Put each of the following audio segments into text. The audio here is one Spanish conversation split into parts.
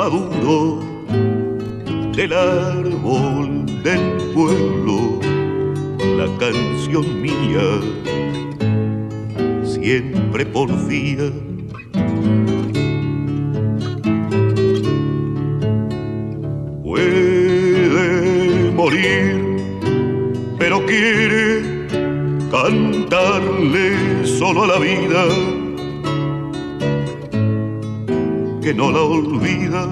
maduro del árbol del pueblo, la canción mía, siempre porfía. Puede morir, pero quiere cantarle solo a la vida, que no la olvida.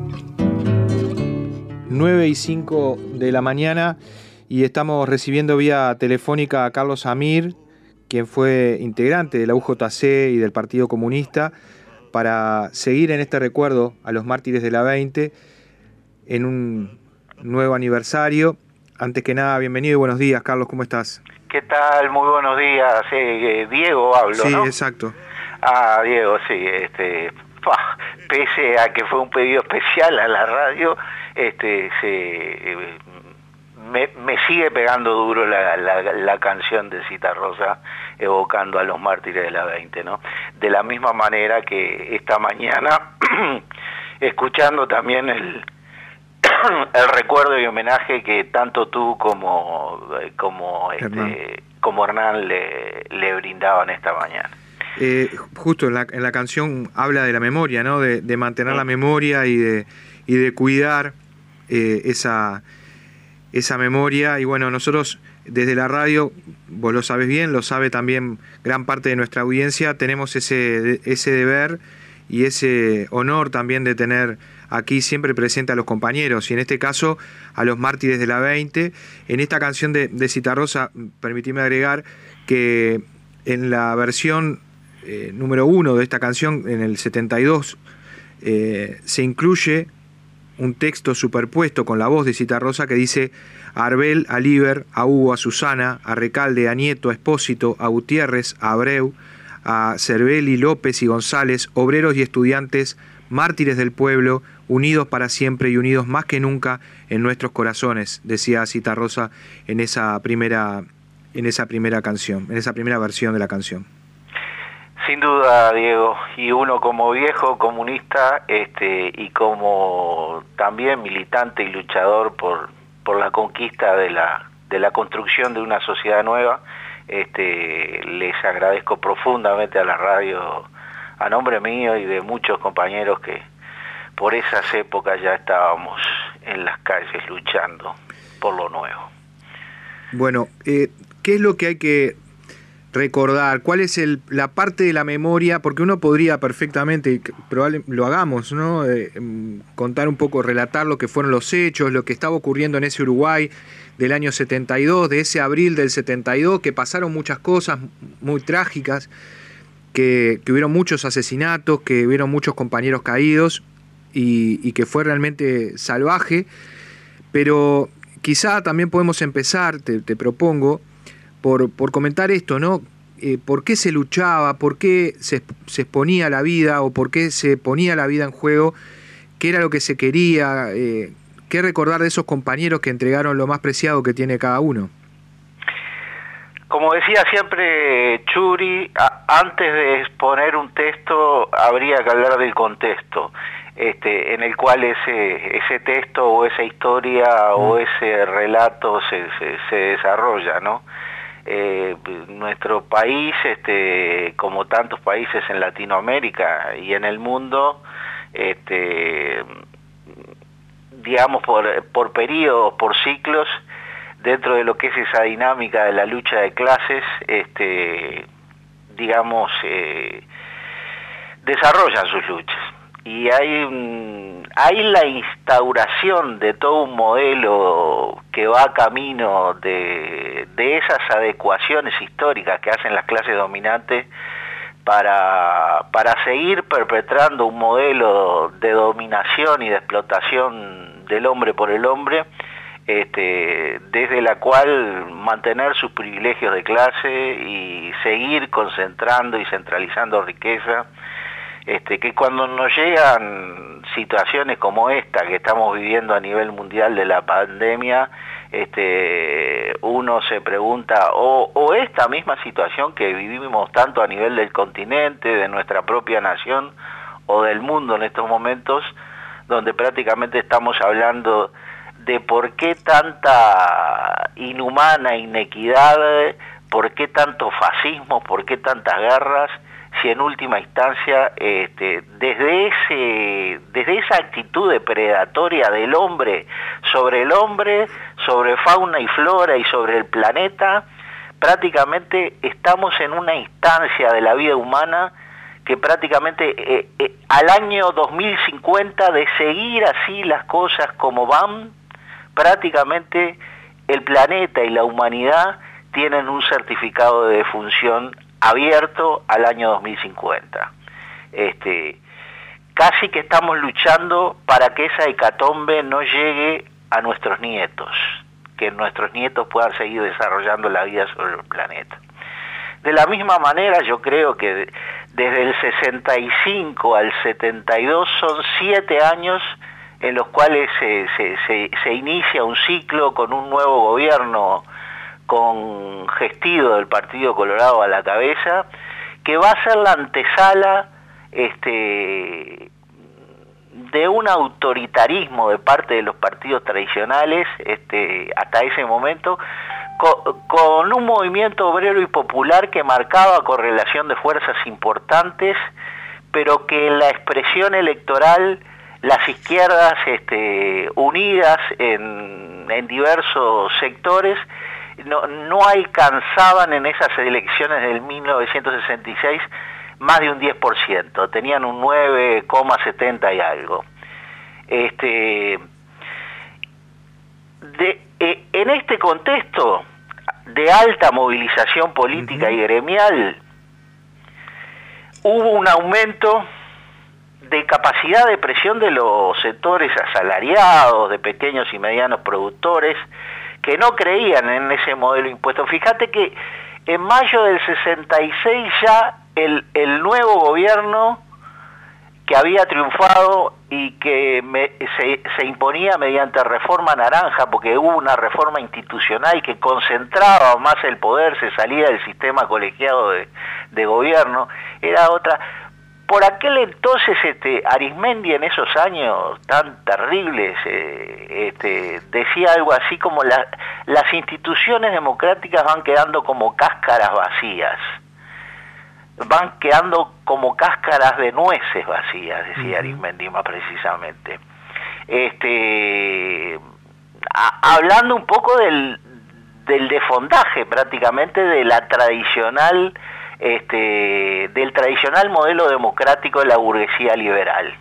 9:05 de la mañana y estamos recibiendo vía telefónica a Carlos Amir, quien fue integrante de la UJC y del Partido Comunista, para seguir en este recuerdo a los mártires de la 20 en un nuevo aniversario. Antes que nada, bienvenido y buenos días, Carlos, ¿cómo estás? ¿Qué tal? Muy buenos días. Diego hablo, sí, ¿no? Sí, exacto. Diego, sí. Pese a que fue un pedido especial a la radio, me sigue pegando duro la canción de Citarrosa, evocando a los mártires de la 20, ¿no? De la misma manera que esta mañana, escuchando también el recuerdo y homenaje que tanto tú como Hernán le brindaban esta mañana. Justo en la canción habla de la memoria, ¿no? De mantener la memoria y de cuidar esa memoria. Y bueno, nosotros desde la radio, vos lo sabes bien, lo sabe también gran parte de nuestra audiencia, tenemos ese deber y ese honor también de tener aquí siempre presente a los compañeros, y en este caso a los mártires de la 20. En esta canción de Citarrosa, permitime agregar que en la versión número 1 de esta canción, en el 72, se incluye un texto superpuesto con la voz de Citarrosa que dice: a Arbel, a Liber, a Hugo, a Susana, a Recalde, a Nieto, a Espósito, a Gutiérrez, a Abreu, a Cervelli, López y González, obreros y estudiantes, mártires del pueblo, unidos para siempre y unidos más que nunca en nuestros corazones, decía Citarrosa en esa primera canción, en esa primera versión de la canción. Sin duda, Diego, y uno como viejo comunista y como también militante y luchador por la conquista de la construcción de una sociedad nueva, les agradezco profundamente a la radio, a nombre mío y de muchos compañeros que por esas épocas ya estábamos en las calles luchando por lo nuevo. Bueno, ¿qué es lo que hay que recordar? ¿Cuál es la parte de la memoria? Porque uno podría perfectamente, y probablemente lo hagamos, ¿no? Contar un poco, relatar lo que fueron los hechos, lo que estaba ocurriendo en ese Uruguay del año 72, de ese abril del 72, que pasaron muchas cosas muy trágicas, que hubieron muchos asesinatos, que hubieron muchos compañeros caídos, y que fue realmente salvaje. Pero quizá también podemos empezar, te propongo, por comentar esto, ¿no? ¿Por qué se luchaba? ¿Por qué se exponía la vida? ¿O por qué se ponía la vida en juego? ¿Qué era lo que se quería? ¿Qué recordar de esos compañeros que entregaron lo más preciado que tiene cada uno? Como decía siempre Churi, antes de exponer un texto habría que hablar del contexto en el cual ese texto o esa historia o ese relato se desarrolla, ¿no? Nuestro país, como tantos países en Latinoamérica y en el mundo, digamos por periodos, por ciclos, dentro de lo que es esa dinámica de la lucha de clases, desarrollan sus luchas. Y hay la instauración de todo un modelo que va camino de esas adecuaciones históricas que hacen las clases dominantes para seguir perpetrando un modelo de dominación y de explotación del hombre por el hombre, desde la cual mantener sus privilegios de clase y seguir concentrando y centralizando riqueza, que cuando nos llegan situaciones como esta que estamos viviendo a nivel mundial de la pandemia, uno se pregunta, o esta misma situación que vivimos tanto a nivel del continente, de nuestra propia nación o del mundo en estos momentos, donde prácticamente estamos hablando de por qué tanta inhumana inequidad, por qué tanto fascismo, por qué tantas guerras, si en última instancia desde esa actitud depredatoria del hombre, sobre fauna y flora y sobre el planeta, prácticamente estamos en una instancia de la vida humana que prácticamente al año 2050, de seguir así las cosas como van, prácticamente el planeta y la humanidad tienen un certificado de defunción abierto al año 2050. Casi que estamos luchando para que esa hecatombe no llegue a nuestros nietos, que nuestros nietos puedan seguir desarrollando la vida sobre el planeta. De la misma manera, yo creo que desde el 65 al 72 son 7 años en los cuales se inicia un ciclo con un nuevo gobierno, con Gestido del Partido Colorado a la cabeza, que va a ser la antesala de un autoritarismo de parte de los partidos tradicionales hasta ese momento, con un movimiento obrero y popular que marcaba correlación de fuerzas importantes, pero que en la expresión electoral las izquierdas unidas en diversos sectores no alcanzaban en esas elecciones del 1966 más de un 10%, tenían un 9,70 y algo. En este contexto de alta movilización política y gremial, hubo un aumento de capacidad de presión de los sectores asalariados, de pequeños y medianos productores, que no creían en ese modelo impuesto. Fíjate que en mayo del 66 ya el nuevo gobierno que había triunfado y que se imponía mediante reforma naranja, porque hubo una reforma institucional que concentraba más el poder, se salía del sistema colegiado de gobierno, era otra. Por aquel entonces Arizmendi, en esos años tan terribles, decía algo así como las instituciones democráticas van quedando como cáscaras vacías, van quedando como cáscaras de nueces vacías, decía Arizmendi más precisamente. Hablando un poco del desfondaje prácticamente de la tradicional del tradicional modelo democrático de la burguesía liberal.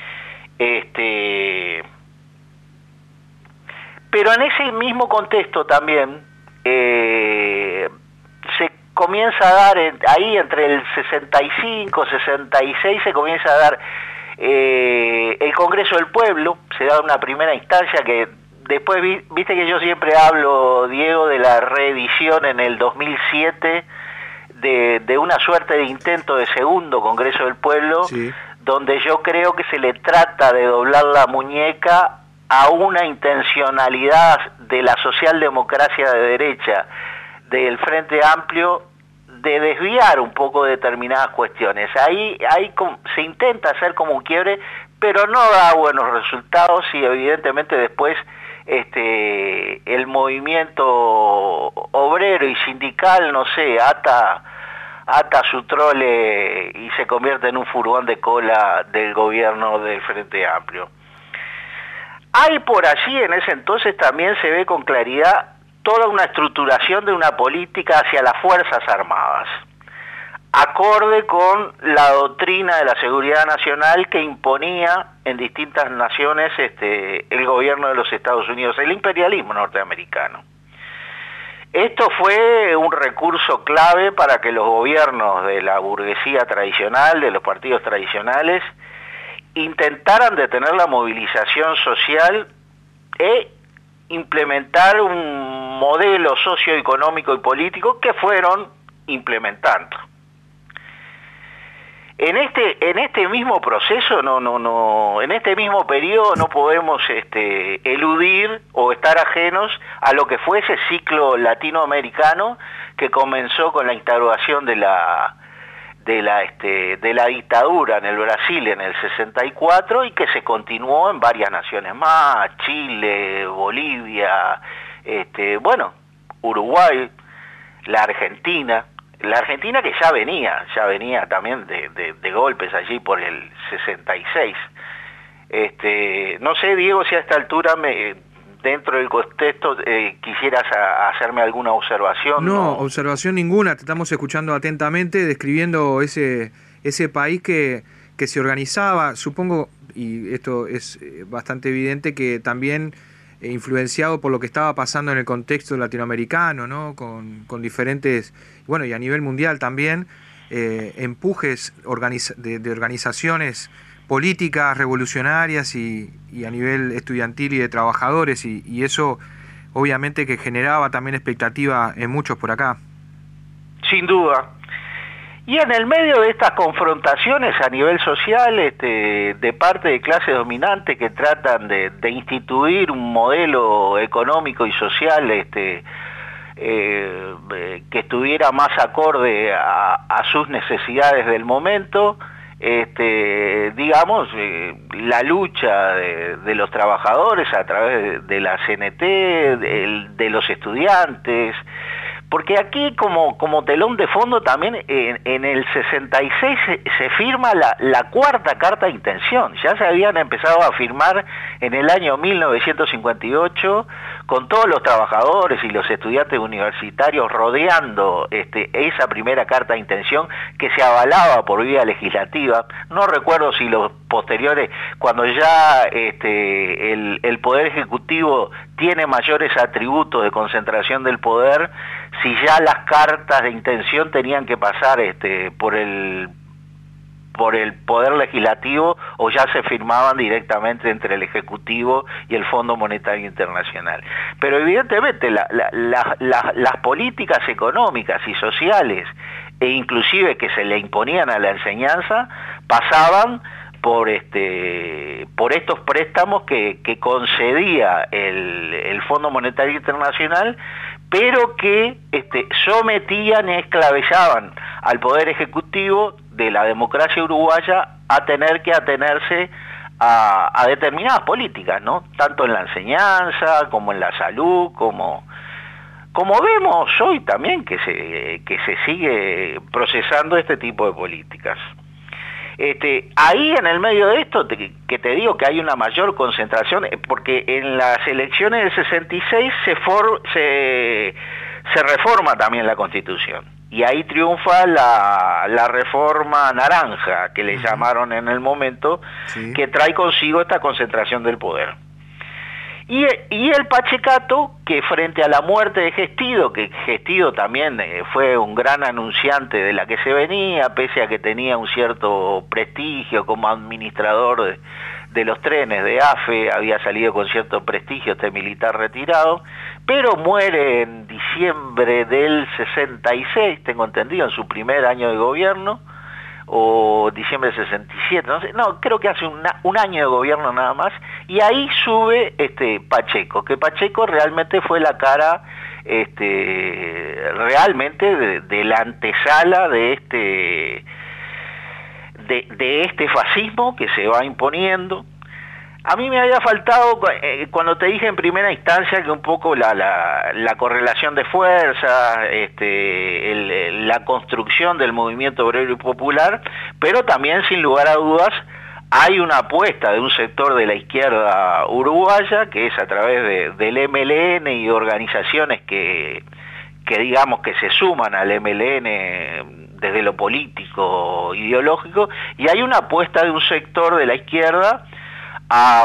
Pero en ese mismo contexto también se comienza a dar, ahí entre el 65 y 66 se comienza a dar el Congreso del Pueblo, se da una primera instancia que después, viste que yo siempre hablo, Diego, de la reedición en el 2007 de una suerte de intento de segundo Congreso del Pueblo, sí, donde yo creo que se le trata de doblar la muñeca a una intencionalidad de la socialdemocracia de derecha, del Frente Amplio, de desviar un poco determinadas cuestiones. Ahí se intenta hacer como un quiebre, pero no da buenos resultados y evidentemente después el movimiento obrero y sindical, no sé, ata su trole y se convierte en un furgón de cola del gobierno del Frente Amplio. Hay por allí, en ese entonces también se ve con claridad toda una estructuración de una política hacia las Fuerzas Armadas, acorde con la doctrina de la seguridad nacional que imponía en distintas naciones el gobierno de los Estados Unidos, el imperialismo norteamericano. Esto fue un recurso clave para que los gobiernos de la burguesía tradicional, de los partidos tradicionales, intentaran detener la movilización social e implementar un modelo socioeconómico y político que fueron implementando. En este mismo proceso, en este mismo periodo no podemos eludir o estar ajenos a lo que fue ese ciclo latinoamericano que comenzó con la instauración de de la dictadura en el Brasil en el 64 y que se continuó en varias naciones más, Chile, Bolivia, Uruguay, la Argentina que ya venía también de golpes allí por el 66. No sé, Diego, si a esta altura dentro del contexto quisieras hacerme alguna observación. No, observación ninguna, te estamos escuchando atentamente, describiendo ese país que se organizaba, supongo, y esto es bastante evidente, que también influenciado por lo que estaba pasando en el contexto latinoamericano, ¿no? Con diferentes, bueno, y a nivel mundial también, empujes de organizaciones políticas revolucionarias y a nivel estudiantil y de trabajadores, y eso obviamente que generaba también expectativa en muchos por acá. Sin duda. Y en el medio de estas confrontaciones a nivel social, de parte de clases dominantes que tratan de instituir un modelo económico y social que estuviera más acorde a sus necesidades del momento, la lucha de los trabajadores a través de la CNT, de los estudiantes, porque aquí como telón de fondo también en el 66 se firma la cuarta carta de intención. Ya se habían empezado a firmar en el año 1958 con todos los trabajadores y los estudiantes universitarios rodeando esa primera carta de intención que se avalaba por vía legislativa. No recuerdo si los posteriores, cuando ya el Poder Ejecutivo tiene mayores atributos de concentración del poder, si ya las cartas de intención tenían que pasar por el Poder Legislativo o ya se firmaban directamente entre el Ejecutivo y el Fondo Monetario Internacional. Pero evidentemente las políticas económicas y sociales e inclusive que se le imponían a la enseñanza pasaban por estos préstamos que concedía el Fondo Monetario Internacional, pero que sometían y esclavizaban al Poder Ejecutivo de la democracia uruguaya a tener que atenerse a determinadas políticas, ¿no? Tanto en la enseñanza, como en la salud, como vemos hoy también que se sigue procesando este tipo de políticas. Ahí en el medio de esto, que te digo que hay una mayor concentración, porque en las elecciones del 66 se reforma también la Constitución, y ahí triunfa la reforma naranja, que le llamaron en el momento, sí, que trae consigo esta concentración del poder. Y el Pachecato, que frente a la muerte de Gestido, que Gestido también fue un gran anunciante de la que se venía, pese a que tenía un cierto prestigio como administrador de los trenes de AFE, había salido con cierto prestigio militar retirado, pero muere en diciembre del 66, tengo entendido, en su primer año de gobierno, o diciembre del 67, no, creo que hace un año de gobierno nada más, y ahí sube Pacheco, que Pacheco realmente fue la cara realmente de la antesala de este fascismo que se va imponiendo. A mí me había faltado, cuando te dije en primera instancia que un poco la correlación de fuerzas, la construcción del movimiento obrero y popular, pero también sin lugar a dudas hay una apuesta de un sector de la izquierda uruguaya, que es a través del MLN y organizaciones que digamos que se suman al MLN desde lo político, ideológico, y hay una apuesta de un sector de la izquierda a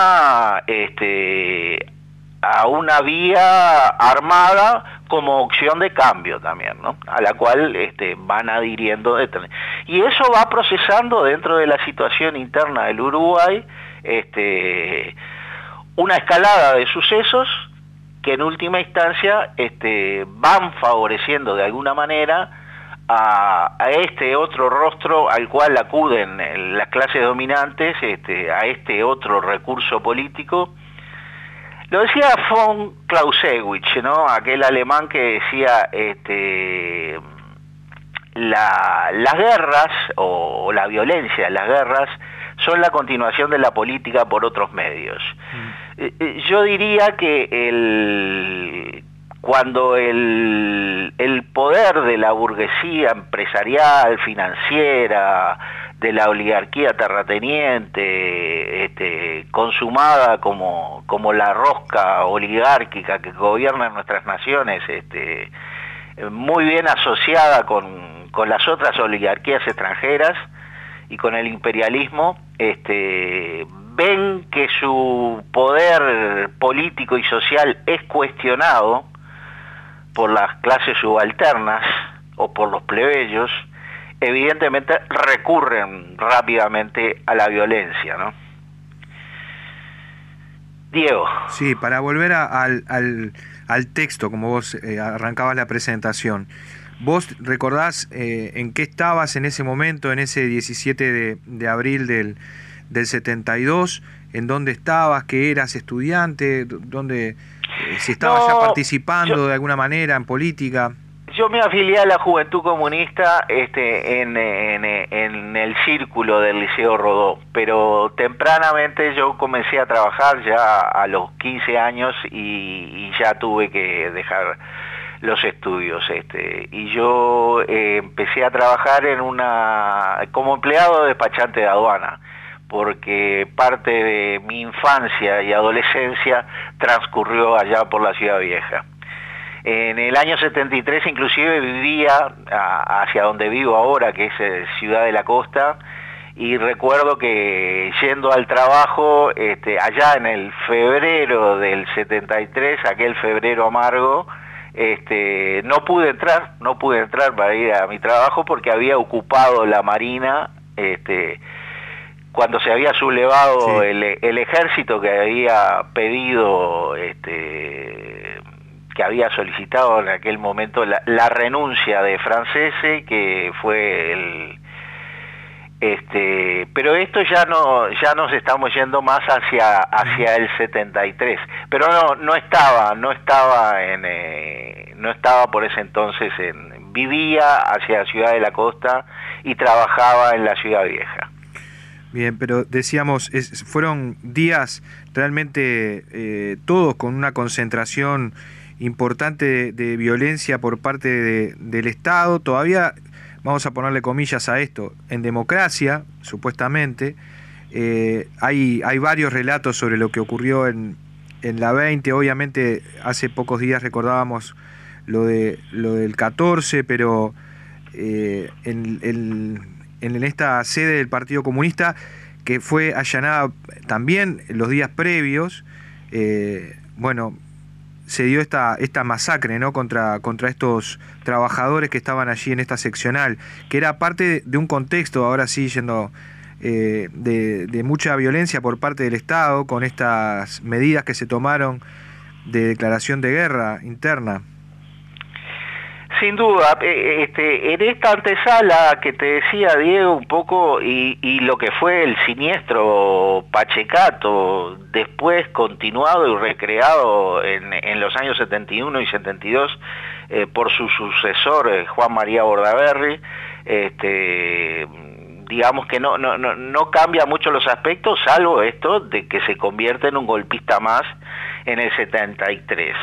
una vía armada como opción de cambio también, ¿no? A la cual van adhiriendo, y eso va procesando dentro de la situación interna del Uruguay una escalada de sucesos que en última instancia van favoreciendo de alguna manera a este otro rostro al cual acuden las clases dominantes, a este otro recurso político. Lo decía von Clausewitz, ¿no? Aquel alemán que decía las guerras o la violencia, las guerras, son la continuación de la política por otros medios. Yo diría que cuando el poder de la burguesía empresarial, financiera, de la oligarquía terrateniente, consumada como la rosca oligárquica que gobierna nuestras naciones, muy bien asociada con las otras oligarquías extranjeras y con el imperialismo, ven que su poder político y social es cuestionado por las clases subalternas o por los plebeyos, evidentemente recurren rápidamente a la violencia, ¿no? Diego. Sí, para volver al texto, como vos arrancabas la presentación, ¿vos recordás en qué estabas en ese momento, en ese 17 de abril del 72? ¿En dónde estabas? ¿Qué eras? ¿Estudiante? ¿Dónde, si estabas ya participando de alguna manera en política? Yo me afilié a la Juventud Comunista en el círculo del Liceo Rodó, pero tempranamente yo comencé a trabajar ya a los 15 años y ya tuve que dejar los estudios. Y yo empecé a trabajar como empleado despachante de aduana, porque parte de mi infancia y adolescencia transcurrió allá por la Ciudad Vieja. En el año 73 inclusive vivía hacia donde vivo ahora, que es Ciudad de la Costa, y recuerdo que yendo al trabajo, allá en el febrero del 73, aquel febrero amargo, no pude entrar para ir a mi trabajo porque había ocupado la Marina, cuando se había sublevado sí, el ejército que había pedido, que había solicitado en aquel momento la renuncia de Francese, que fue pero esto ya nos estamos yendo más hacia el 73, pero no estaba por ese entonces vivía hacia Ciudad de la Costa y trabajaba en la Ciudad Vieja. Bien, pero decíamos, fueron días realmente todos con una concentración importante de violencia por parte del Estado. Todavía, vamos a ponerle comillas a esto, en democracia, supuestamente. Hay varios relatos sobre lo que ocurrió en la 20. Obviamente, hace pocos días recordábamos lo del 14, pero en esta sede del Partido Comunista, que fue allanada también los días previos, se dio esta masacre, ¿no?, contra estos trabajadores que estaban allí en esta seccional, que era parte de un contexto, ahora sí yendo, de mucha violencia por parte del Estado, con estas medidas que se tomaron de declaración de guerra interna. Sin duda, en esta antesala que te decía, Diego, un poco, y lo que fue el siniestro Pachecato, después continuado y recreado en los años 71 y 72 por su sucesor, Juan María Bordaberry, digamos que no cambia mucho los aspectos, salvo esto de que se convierte en un golpista más en el 73.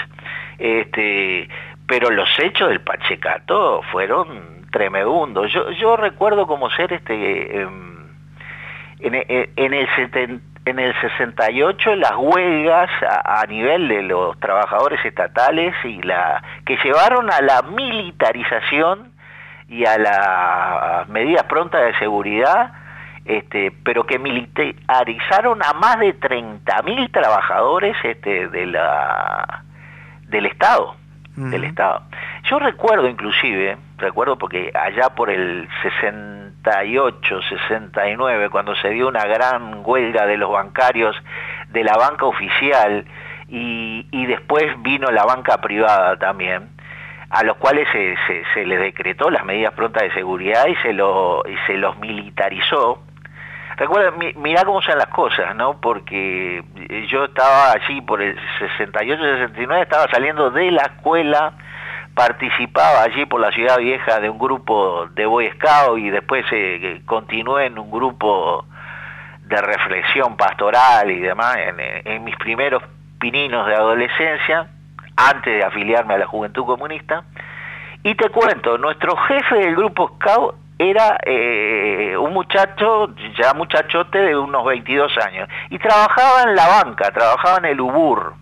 Pero los hechos del Pachecato fueron tremebundos. Yo recuerdo como ser en el 68 las huelgas a nivel de los trabajadores estatales y que llevaron a la militarización y a las medidas prontas de seguridad, pero que militarizaron a más de 30.000 trabajadores del Estado. Del Estado. Yo recuerdo porque allá por el 68, 69, cuando se dio una gran huelga de los bancarios de la banca oficial y después vino la banca privada también, a los cuales se les decretó las medidas prontas de seguridad y se los militarizó. Recuerda, mirá cómo son las cosas, ¿no? Porque yo estaba allí por el 68-69, estaba saliendo de la escuela participaba allí por la Ciudad Vieja de un grupo de Boy Scout y después continué en un grupo de reflexión pastoral y demás en mis primeros pininos de adolescencia, antes de afiliarme a la Juventud Comunista. Y te cuento, nuestro jefe del grupo Scout era un muchacho, ya muchachote de unos 22 años, y trabajaba en la banca, trabajaba en el Ubur.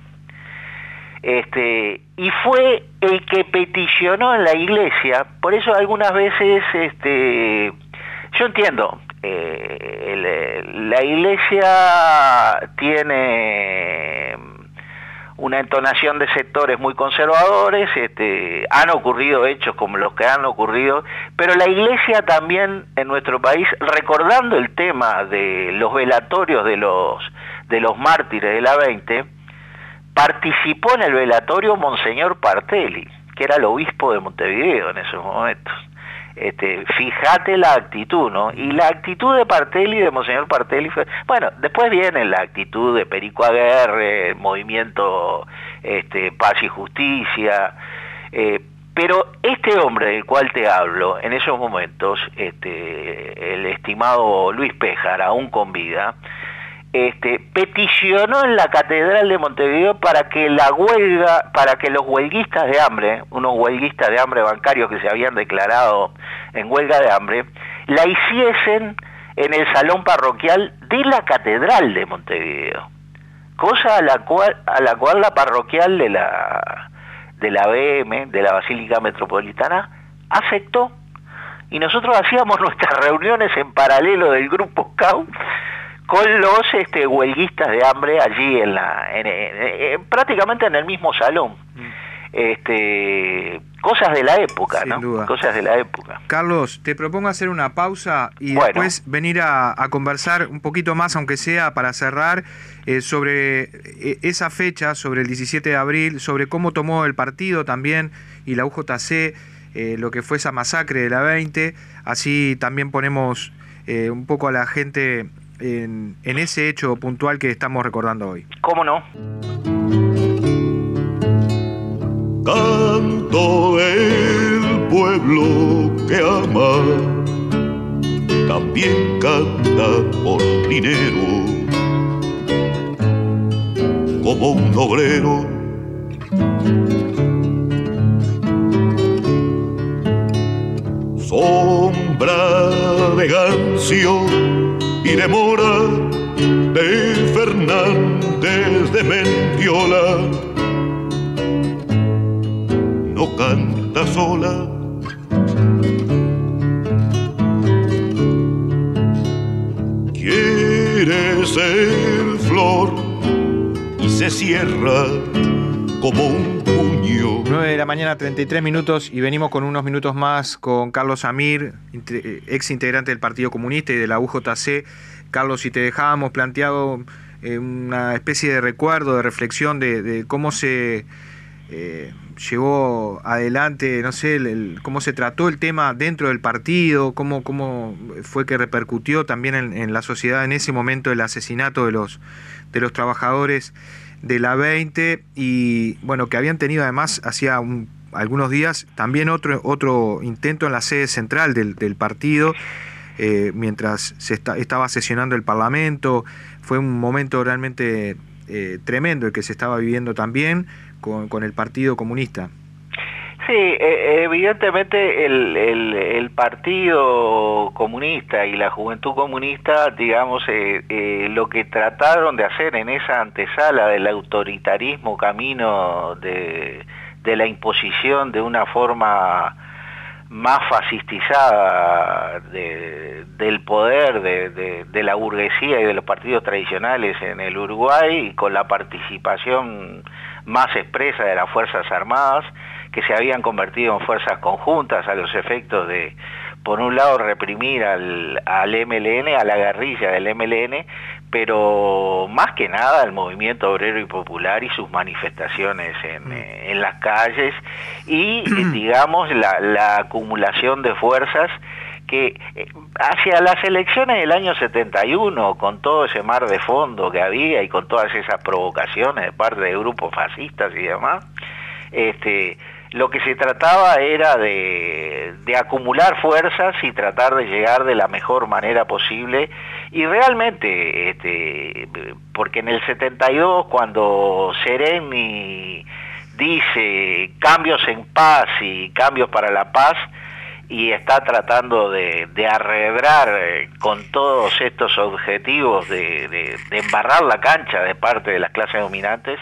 Y fue el que peticionó en la iglesia, por eso algunas veces, yo entiendo, la iglesia tiene una entonación de sectores muy conservadores, han ocurrido hechos como los que han ocurrido, pero la iglesia también en nuestro país, recordando el tema de los velatorios de los mártires de la 20, participó en el velatorio Monseñor Partelli, que era el obispo de Montevideo en esos momentos. Fíjate la actitud, ¿no? Y la actitud de Partelli, de Monseñor Partelli, fue... Bueno, después viene la actitud de Perico Aguerre, movimiento Paz y Justicia, pero este hombre del cual te hablo, en esos momentos, el estimado Luis Péjar, aún con vida, peticionó en la Catedral de Montevideo para que la huelga, para que los huelguistas de hambre, unos huelguistas de hambre bancarios que se habían declarado en huelga de hambre, la hiciesen en el salón parroquial de la Catedral de Montevideo, cosa a la cual la parroquial de la BM, de la Basílica Metropolitana, aceptó, y nosotros hacíamos nuestras reuniones en paralelo del grupo Scout con los huelguistas de hambre allí prácticamente en el mismo salón. Cosas de la época, sin ¿no? duda. Cosas de la época. Carlos, te propongo hacer una pausa y bueno, después venir a conversar un poquito más, aunque sea para cerrar, sobre esa fecha, sobre el 17 de abril, sobre cómo tomó el partido también y la UJC, lo que fue esa masacre de la 20, así también ponemos un poco a la gente en ese hecho puntual que estamos recordando hoy. ¿Cómo no? Canto del pueblo que ama, también canta por dinero, como un obrero. Sombra de Gancio y de Mora, de Fernández de Mendiola, no canta sola. Quiere ser flor y se cierra como un puño. 9 de la mañana, 33 minutos, y venimos con unos minutos más con Carlos Amir, ex integrante del Partido Comunista y de la UJC. Carlos, si te dejábamos planteado una especie de recuerdo, de reflexión de cómo se llevó adelante, no sé, cómo se trató el tema dentro del partido, cómo fue que repercutió también en la sociedad en ese momento el asesinato de los trabajadores de la 20, y bueno, que habían tenido además hacía algunos días también otro intento en la sede central del partido, mientras estaba sesionando el Parlamento. Fue un momento realmente tremendo el que se estaba viviendo también con el Partido Comunista. Sí, evidentemente el Partido Comunista y la Juventud Comunista, digamos, lo que trataron de hacer en esa antesala del autoritarismo, camino de la imposición de una forma más fascistizada del poder de la burguesía y de los partidos tradicionales en el Uruguay, y con la participación más expresa de las Fuerzas Armadas, que se habían convertido en fuerzas conjuntas a los efectos de, por un lado, reprimir al MLN, a la guerrilla del MLN, pero más que nada al movimiento obrero y popular y sus manifestaciones en las calles, y digamos la acumulación de fuerzas que hacia las elecciones del año 71, con todo ese mar de fondo que había y con todas esas provocaciones de parte de grupos fascistas y demás, lo que se trataba era de acumular fuerzas y tratar de llegar de la mejor manera posible, y realmente, porque en el 72, cuando Sereni dice cambios en paz y cambios para la paz, y está tratando de arredrar con todos estos objetivos de embarrar la cancha de parte de las clases dominantes,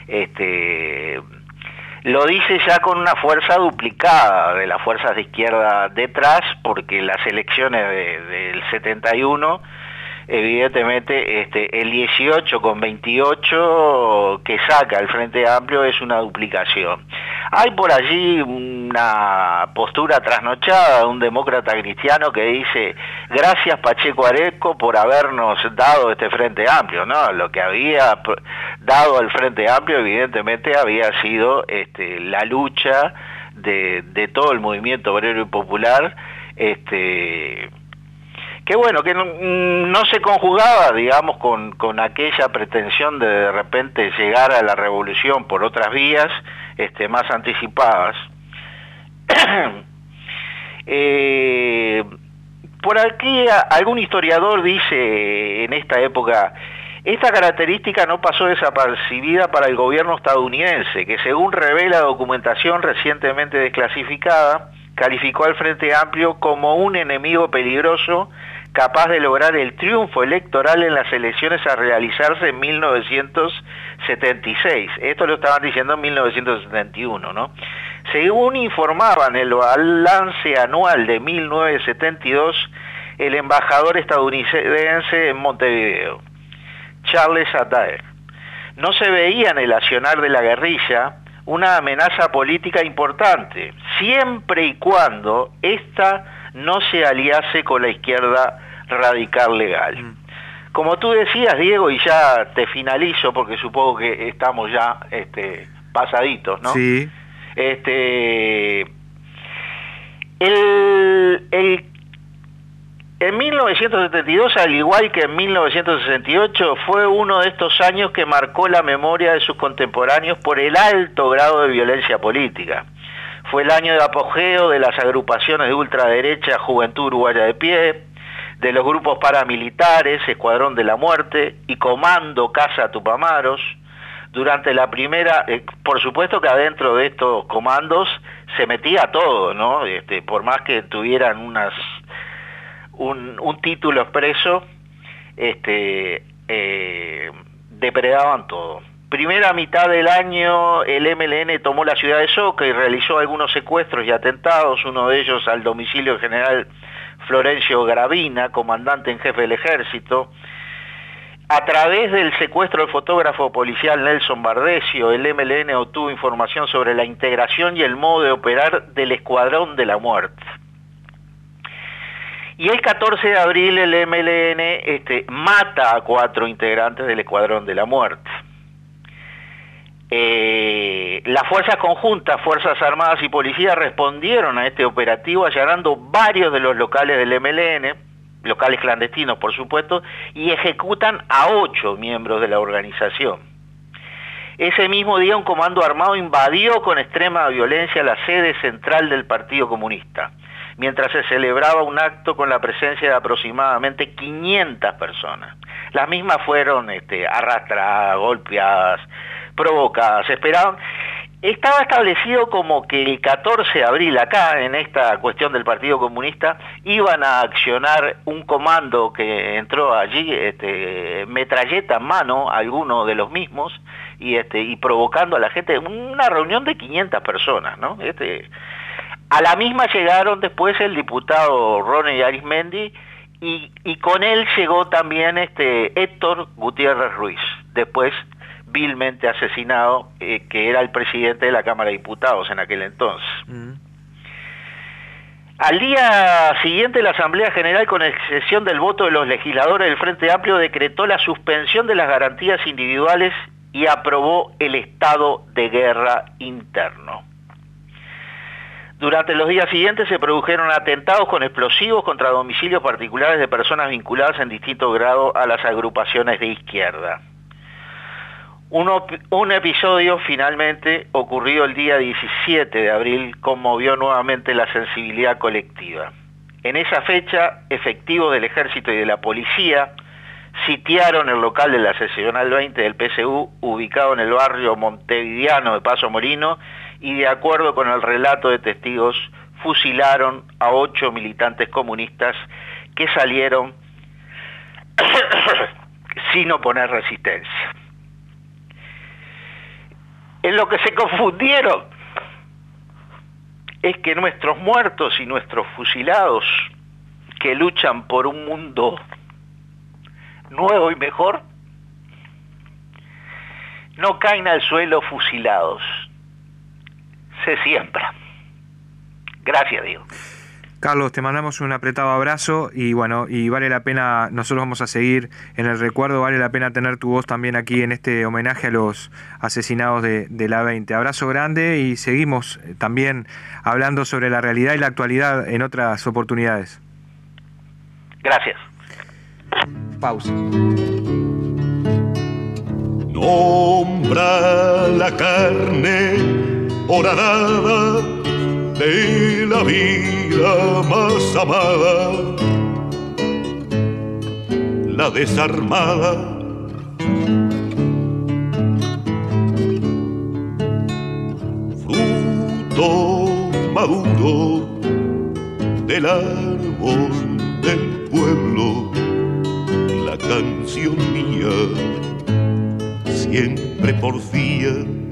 lo dice ya con una fuerza duplicada de las fuerzas de izquierda detrás, porque las elecciones del 71, evidentemente, el 18 con 28 que saca el Frente Amplio es una duplicación. Hay por allí una postura trasnochada de un demócrata cristiano que dice: gracias Pacheco Areco por habernos dado este Frente Amplio, ¿no? Lo que había dado al Frente Amplio evidentemente había sido la lucha de todo el movimiento obrero y popular, que bueno, que no se conjugaba, digamos, con aquella pretensión de repente llegar a la revolución por otras vías más anticipadas. Por aquí algún historiador dice en esta época: esta característica no pasó desapercibida para el gobierno estadounidense, que según revela documentación recientemente desclasificada, calificó al Frente Amplio como un enemigo peligroso capaz de lograr el triunfo electoral en las elecciones a realizarse en 1976. Esto lo estaban diciendo en 1971, ¿no? Según informaba en el balance anual de 1972 el embajador estadounidense en Montevideo, Charles Adair, no se veía en el accionar de la guerrilla una amenaza política importante, siempre y cuando ésta no se aliase con la izquierda radical legal. Como tú decías, Diego, y ya te finalizo porque supongo que estamos ya pasaditos, ¿no? Sí. En 1972, al igual que en 1968, fue uno de estos años que marcó la memoria de sus contemporáneos por el alto grado de violencia política. Fue el año de apogeo de las agrupaciones de ultraderecha Juventud Uruguaya de Pie, de los grupos paramilitares Escuadrón de la Muerte y Comando Casa Tupamaros. Durante la primera, por supuesto que adentro de estos comandos se metía todo, ¿no? Por más que tuvieran un título expreso, depredaban todo. Primera mitad del año el MLN tomó la ciudad de Soca y realizó algunos secuestros y atentados, uno de ellos al domicilio del general Florencio Gravina, comandante en jefe del ejército. A través del secuestro del fotógrafo policial Nelson Bardesio, el MLN obtuvo información sobre la integración y el modo de operar del Escuadrón de la Muerte. Y el 14 de abril el MLN mata a 4 integrantes del Escuadrón de la Muerte. Las fuerzas conjuntas, Fuerzas Armadas y Policía respondieron a este operativo allanando varios de los locales del MLN, locales clandestinos por supuesto, y ejecutan a 8 miembros de la organización. Ese mismo día un comando armado invadió con extrema violencia la sede central del Partido Comunista, mientras se celebraba un acto con la presencia de aproximadamente 500 personas. Las mismas fueron arrastradas, golpeadas, provocadas, esperaban. Estaba establecido como que el 14 de abril, acá en esta cuestión del Partido Comunista, iban a accionar un comando que entró allí, metralleta en mano, algunos de los mismos, y provocando a la gente, una reunión de 500 personas, ¿no? A la misma llegaron después el diputado Ronnie Arismendi, y con él llegó también Héctor Gutiérrez Ruiz, después vilmente asesinado, que era el presidente de la Cámara de Diputados en aquel entonces. Al día siguiente la Asamblea General, con excepción del voto de los legisladores del Frente Amplio, decretó la suspensión de las garantías individuales y aprobó el estado de guerra interno. Durante los días siguientes se produjeron atentados con explosivos contra domicilios particulares de personas vinculadas en distinto grado a las agrupaciones de izquierda. Un episodio finalmente ocurrido el día 17 de abril conmovió nuevamente la sensibilidad colectiva. En esa fecha, efectivos del Ejército y de la Policía sitiaron el local de la seccional 20 del PSU, ubicado en el barrio montevideano de Paso Moreno, y de acuerdo con el relato de testigos, fusilaron a 8 militantes comunistas que salieron sin oponer resistencia. En lo que se confundieron es que nuestros muertos y nuestros fusilados, que luchan por un mundo nuevo y mejor, no caen al suelo fusilados, se siembran. Gracias, Diego. Carlos, te mandamos un apretado abrazo y bueno, y vale la pena, nosotros vamos a seguir en el recuerdo, vale la pena tener tu voz también aquí en este homenaje a los asesinados de la 20. Abrazo grande y seguimos también hablando sobre la realidad y la actualidad en otras oportunidades. Gracias. Pausa. Nombra la carne horadada de la vida más amada, la desarmada, fruto maduro del árbol del pueblo, la canción mía siempre porfía